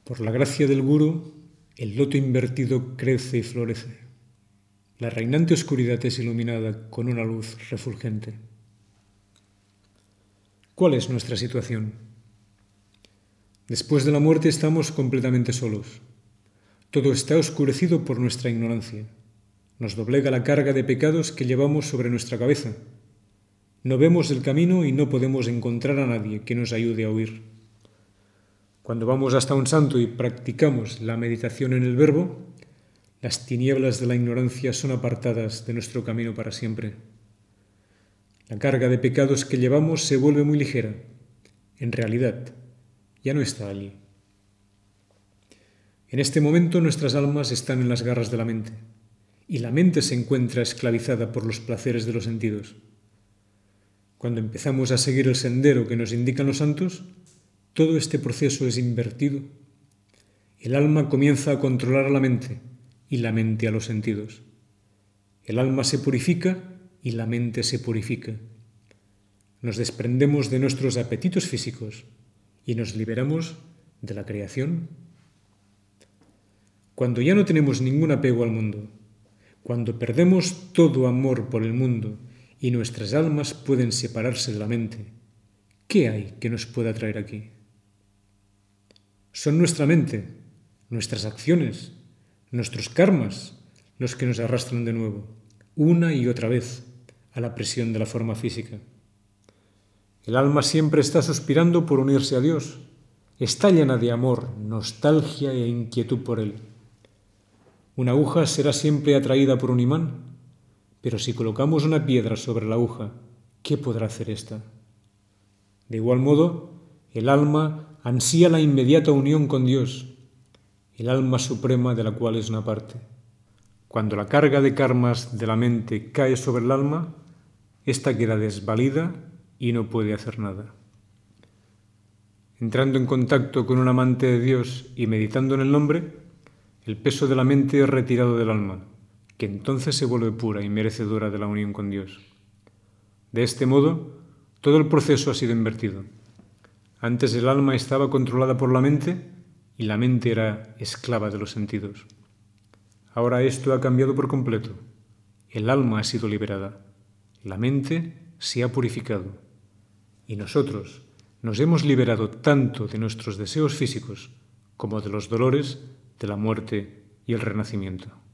Por la gracia del Gurú, el loto invertido crece y florece. La reinante oscuridad es iluminada con una luz refulgente. ¿Cuál es nuestra situación? Después de la muerte estamos completamente solos. Todo está oscurecido por nuestra ignorancia. Nos doblega la carga de pecados que llevamos sobre nuestra cabeza. No vemos el camino y no podemos encontrar a nadie que nos ayude a huir. Cuando vamos hasta un santo y practicamos la meditación en el verbo, las tinieblas de la ignorancia son apartadas de nuestro camino para siempre. La carga de pecados que llevamos se vuelve muy ligera. En realidad, ya no está allí. En este momento nuestras almas están en las garras de la mente, y la mente se encuentra esclavizada por los placeres de los sentidos. Cuando empezamos a seguir el sendero que nos indican los santos, todo este proceso es invertido. El alma comienza a controlar a la mente y la mente a los sentidos. El alma se purifica y la mente se purifica. Nos desprendemos de nuestros apetitos físicos y nos liberamos de la creación. Cuando ya no tenemos ningún apego al mundo, cuando perdemos todo amor por el mundo y nuestras almas pueden separarse de la mente, ¿qué hay que nos pueda traer aquí? Son nuestra mente, nuestras acciones, nuestros karmas los que nos arrastran de nuevo, una y otra vez, a la presión de la forma física. El alma siempre está suspirando por unirse a Dios. Está llena de amor, nostalgia e inquietud por Él. Una aguja será siempre atraída por un imán, pero si colocamos una piedra sobre la aguja, ¿qué podrá hacer ésta? De igual modo, el alma ansía la inmediata unión con Dios, el alma suprema de la cual es una parte. Cuando la carga de karmas de la mente cae sobre el alma, ésta queda desvalida y no puede hacer nada. Entrando en contacto con un amante de Dios y meditando en el nombre, el peso de la mente es retirado del alma, que entonces se vuelve pura y merecedora de la unión con Dios. De este modo, todo el proceso ha sido invertido. Antes el alma estaba controlada por la mente y la mente era esclava de los sentidos. Ahora esto ha cambiado por completo. El alma ha sido liberada. La mente se ha purificado. Y nosotros nos hemos liberado tanto de nuestros deseos físicos como de los dolores de la muerte y el renacimiento.